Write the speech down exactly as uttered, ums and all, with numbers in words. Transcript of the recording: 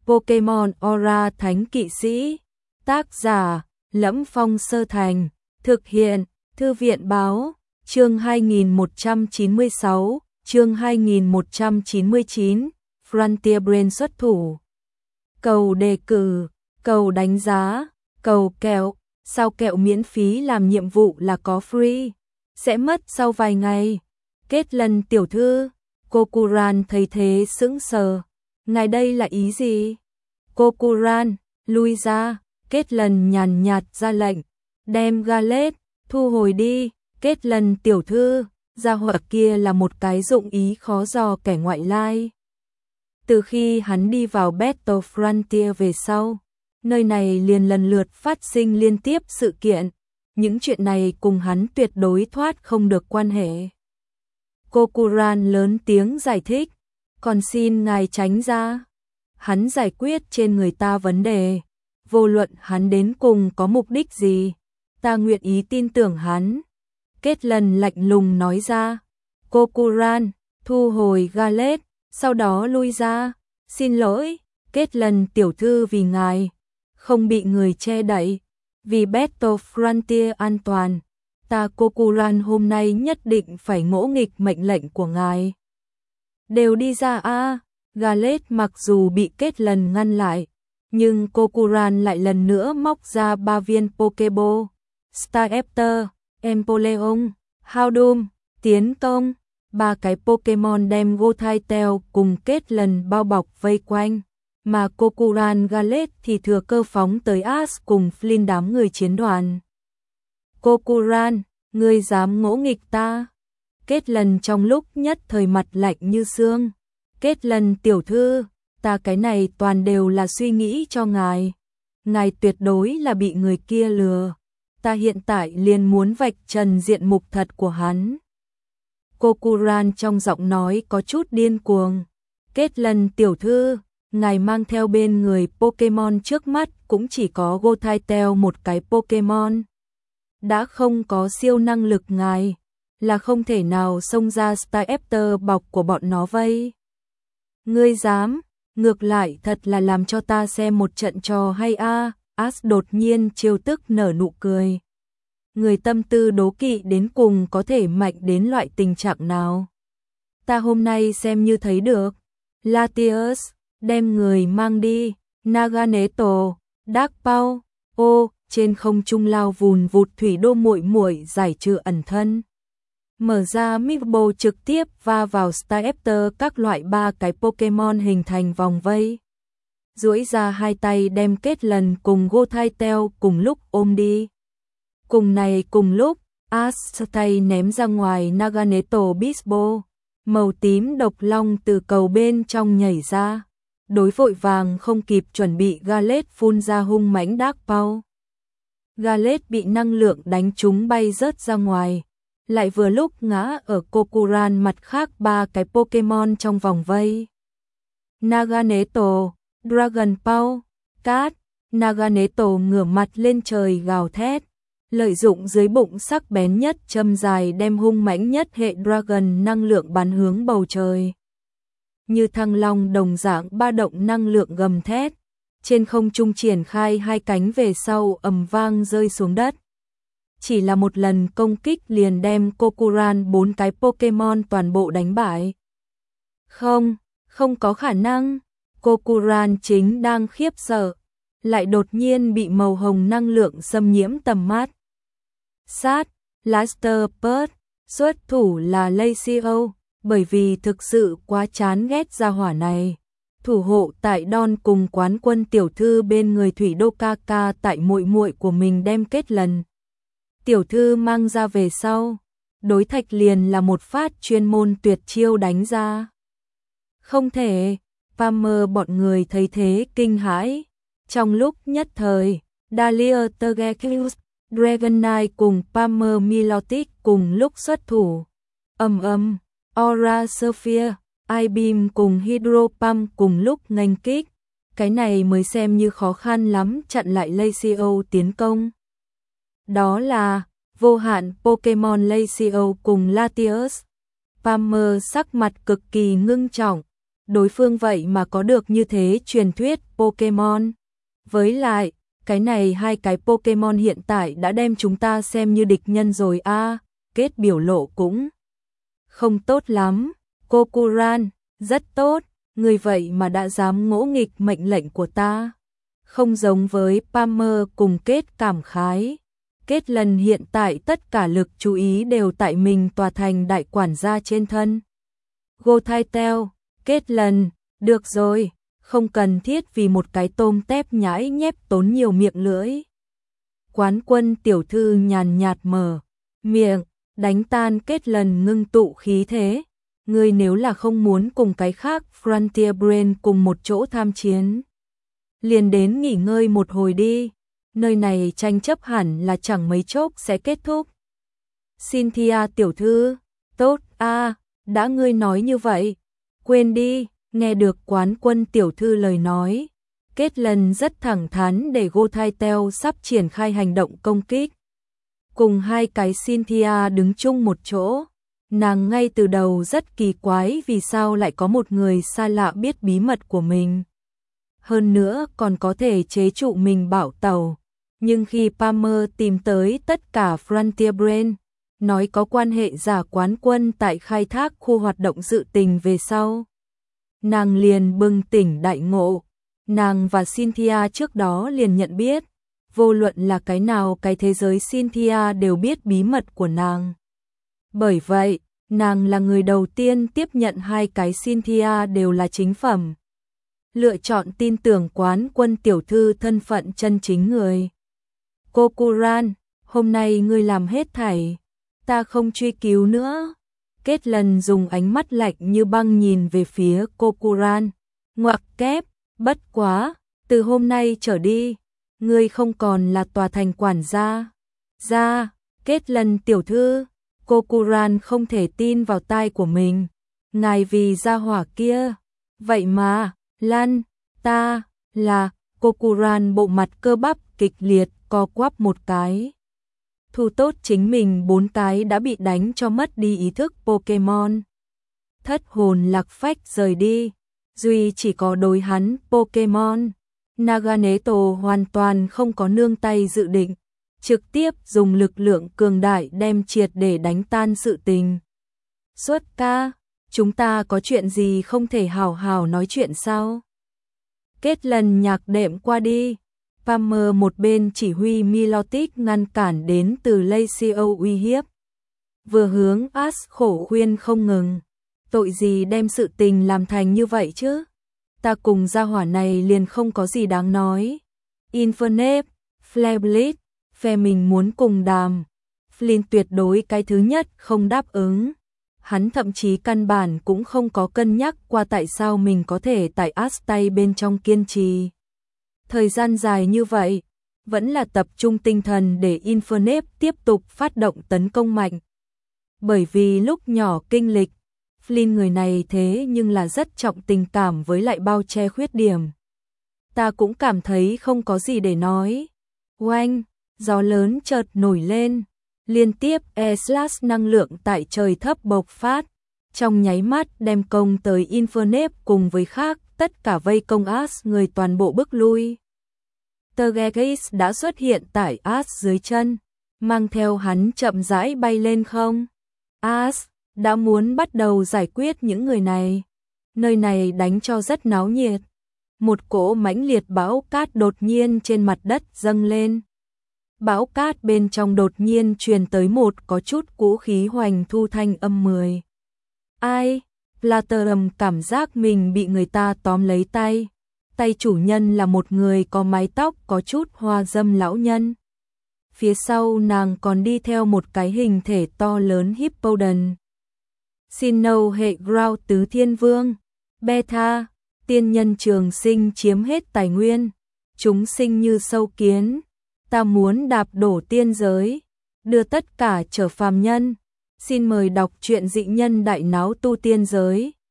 Pokemon Aura Thánh Kỵ Sĩ. Tác giả: Lẫm Phong Sơ Thành. Thực hiện: Thư viện báo. Chương hai nghìn một trăm chín mươi sáu, chương hai nghìn một trăm chín mươi chín, Frontier Brain xuất thủ. Cầu đề cử, cầu đánh giá, cầu kẹo, sao kẹo miễn phí làm nhiệm vụ là có free, sẽ mất sau vài ngày. Kết lần tiểu thư, Kokuran thấy thế sững sờ. Ngài đây là ý gì? Kokuran, lui ra. Kết lần nhàn nhạt ra lệnh, đem Gallade thu hồi đi. Kết lần tiểu thư, gia hỏa kia là một cái dụng ý khó dò kẻ ngoại lai. Từ khi hắn đi vào Battle Frontier về sau, nơi này liền lần lượt phát sinh liên tiếp sự kiện, những chuyện này cùng hắn tuyệt đối thoát không được quan hệ. Kokuran lớn tiếng giải thích, còn xin ngài tránh ra. Hắn giải quyết trên người ta vấn đề, vô luận hắn đến cùng có mục đích gì, ta nguyện ý tin tưởng hắn. Kết lần lạnh lùng nói ra, Kokuran, thu hồi Gallade, sau đó lui ra. Xin lỗi, Kết lần tiểu thư, vì ngài không bị người che đậy, vì Battle Frontier an toàn, ta Kokuran hôm nay nhất định phải ngỗ nghịch mệnh lệnh của ngài. Đều đi ra a. À. Gallade mặc dù bị Kết lần ngăn lại, nhưng Kokuran lại lần nữa móc ra ba viên Pokeball, Staraptor, Empoleon, Houndoom, tiến công. Ba cái Pokemon đem Gothitelle cùng Kết lần bao bọc vây quanh, mà Kokuran Gallade thì thừa cơ phóng tới Ash cùng Flynn đám người chiến đoàn. Kokuran, ngươi dám ngỗ nghịch ta? Kết lần trong lúc nhất thời mặt lạnh như xương. Kết lần tiểu thư, ta cái này toàn đều là suy nghĩ cho ngài. Ngài tuyệt đối là bị người kia lừa. Ta hiện tại liền muốn vạch trần diện mục thật của hắn. Kokuran trong giọng nói có chút điên cuồng. Kết lần tiểu thư, ngài mang theo bên người Pokemon trước mắt cũng chỉ có Gothitelle một cái Pokemon. Đã không có siêu năng lực ngài, là không thể nào xông ra Staraptor bọc của bọn nó vây. Ngươi dám, ngược lại thật là làm cho ta xem một trận trò hay a. À. Ash đột nhiên trêu tức nở nụ cười. Người tâm tư đố kỵ đến cùng có thể mạnh đến loại tình trạng nào? Ta hôm nay xem như thấy được. Latios, đem người mang đi. Naganeto, Dark Paw, ô, trên không trung lao vùn vụt thủy đô muội muội giải trừ ẩn thân. Mở ra Mibo trực tiếp va vào Staraptor các loại ba cái Pokemon hình thành vòng vây. Duỗi ra hai tay đem Kết lần cùng Gothitelle cùng lúc ôm đi. Cùng này cùng lúc, Ash tay ném ra ngoài Naganeto Bisbo, màu tím độc long từ cầu bên trong nhảy ra. Đối vội vàng không kịp chuẩn bị, Gallade phun ra hung mãnh Dark Paw. Gallade bị năng lượng đánh trúng bay rớt ra ngoài, lại vừa lúc ngã ở Kokuran mặt khác ba cái Pokemon trong vòng vây. Naganeto, Dragon Paw, Cát. Naganeto ngửa mặt lên trời gào thét, lợi dụng dưới bụng sắc bén nhất châm dài đem hung mãnh nhất hệ Dragon năng lượng bắn hướng bầu trời. Như thăng long đồng dạng ba động năng lượng gầm thét, trên không trung triển khai hai cánh về sau ầm vang rơi xuống đất. Chỉ là một lần công kích liền đem Kokuran bốn cái Pokemon toàn bộ đánh bại. Không, không có khả năng. Kokuran chính đang khiếp sợ, lại đột nhiên bị màu hồng năng lượng xâm nhiễm tầm mắt. Sát, Blaster Bird, xuất thủ là Lacio, bởi vì thực sự quá chán ghét gia hỏa này. Thủ hộ tại Don cùng quán quân tiểu thư bên người thủy đô ca ca tại muội muội của mình đem Kết lần tiểu thư mang ra về sau, đối Thạch liền là một phát chuyên môn tuyệt chiêu đánh ra. Không thể, Palmer bọn người thấy thế kinh hãi. Trong lúc nhất thời, Dahlia Tergekius, Dragonite cùng Palmer Milotic cùng lúc xuất thủ. Ầm ầm, Aura Sphere, I-Beam cùng Hydro Pump cùng lúc nghênh kích. Cái này mới xem như khó khăn lắm chặn lại Lacio tiến công. Đó là vô hạn Pokemon Lacio cùng Latios. Palmer sắc mặt cực kỳ ngưng trọng, đối phương vậy mà có được như thế truyền thuyết Pokemon. Với lại, cái này hai cái Pokemon hiện tại đã đem chúng ta xem như địch nhân rồi a. À, Kết biểu lộ cũng không tốt lắm. Kokuran, rất tốt, người vậy mà đã dám ngỗ nghịch mệnh lệnh của ta. Không giống với Palmer cùng Kết cảm khái. Kết lần hiện tại tất cả lực chú ý đều tại mình tòa thành đại quản gia trên thân. Gothitelle, Kết lần, được rồi, không cần thiết vì một cái tôm tép nhãi nhép tốn nhiều miệng lưỡi. Quán Quân tiểu thư nhàn nhạt mở miệng, đánh tan Kết lần ngưng tụ khí thế. Ngươi nếu là không muốn cùng cái khác Frontier Brain cùng một chỗ tham chiến, liền đến nghỉ ngơi một hồi đi, nơi này tranh chấp hẳn là chẳng mấy chốc sẽ kết thúc. Cynthia tiểu thư, tốt a, à, đã ngươi nói như vậy, quên đi. Nghe được Quán Quân tiểu thư lời nói, Kết lần rất thẳng thắn để Gothitelle sắp triển khai hành động công kích. Cùng hai cái Cynthia đứng chung một chỗ, nàng ngay từ đầu rất kỳ quái vì sao lại có một người xa lạ biết bí mật của mình. Hơn nữa còn có thể chế trụ mình bảo tẩu. Nhưng khi Palmer tìm tới tất cả Frontier Brain, nói có quan hệ giả Quán Quân tại khai thác khu hoạt động dự tình về sau, nàng liền bừng tỉnh đại ngộ. Nàng và Cynthia trước đó liền nhận biết, vô luận là cái nào cái thế giới Cynthia đều biết bí mật của nàng. Bởi vậy, nàng là người đầu tiên tiếp nhận hai cái Cynthia đều là chính phẩm. Lựa chọn tin tưởng Quán Quân tiểu thư thân phận chân chính người. Kokuran, hôm nay ngươi làm hết thảy, ta không truy cứu nữa. Kết lần dùng ánh mắt lạnh như băng nhìn về phía Kokuran, ngoặc kép, bất quá, từ hôm nay trở đi, ngươi không còn là tòa thành quản gia. Ra, Kết lần tiểu thư, Kokuran không thể tin vào tai của mình, ngài vì gia hỏa kia, vậy mà, Lan, ta, là, Kokuran bộ mặt cơ bắp kịch liệt, co quắp một cái. Thu tốt chính mình bốn cái đã bị đánh cho mất đi ý thức Pokemon. Thất hồn lạc phách rời đi, duy chỉ có đối hắn Pokemon. Naganeto hoàn toàn không có nương tay dự định, trực tiếp dùng lực lượng cường đại đem triệt để đánh tan sự tình. Xuất ca, chúng ta có chuyện gì không thể hào hào nói chuyện sao? Kết lần nhạc đệm qua đi. Palmer một bên chỉ huy Milotic ngăn cản đến từ Lacio uy hiếp. Vừa hướng Ash khổ khuyên không ngừng. Tội gì đem sự tình làm thành như vậy chứ? Ta cùng gia hỏa này liền không có gì đáng nói. Infernape, Flablit, phe mình muốn cùng đàm. Flynn tuyệt đối cái thứ nhất không đáp ứng. Hắn thậm chí căn bản cũng không có cân nhắc qua tại sao mình có thể tại Ash tay bên trong kiên trì. Thời gian dài như vậy, vẫn là tập trung tinh thần để Infernape tiếp tục phát động tấn công mạnh. Bởi vì lúc nhỏ kinh lịch, Flynn người này thế nhưng là rất trọng tình cảm với lại bao che khuyết điểm. Ta cũng cảm thấy không có gì để nói. Oanh, gió lớn chợt nổi lên, liên tiếp E-slash năng lượng tại trời thấp bộc phát, trong nháy mắt đem công tới Infernape cùng với khác, tất cả vây công Ash người toàn bộ bước lui. Tergeis đã xuất hiện tại Ash dưới chân, mang theo hắn chậm rãi bay lên không. Ash đã muốn bắt đầu giải quyết những người này. Nơi này đánh cho rất náo nhiệt. Một cỗ mãnh liệt bão cát đột nhiên trên mặt đất dâng lên. Bão cát bên trong đột nhiên truyền tới một có chút cũ khí hoành thu thanh âm mười. Ai? Platerum cảm giác mình bị người ta tóm lấy tay. Tay chủ nhân là một người có mái tóc có chút hoa dâm lão nhân. Phía sau nàng còn đi theo một cái hình thể to lớn Hippodon. Sinnoh hệ Ground tứ thiên vương. Beta, tiên nhân trường sinh chiếm hết tài nguyên. Chúng sinh như sâu kiến. Ta muốn đạp đổ tiên giới, đưa tất cả trở phàm nhân. Xin mời đọc truyện dị nhân đại náo tu tiên giới.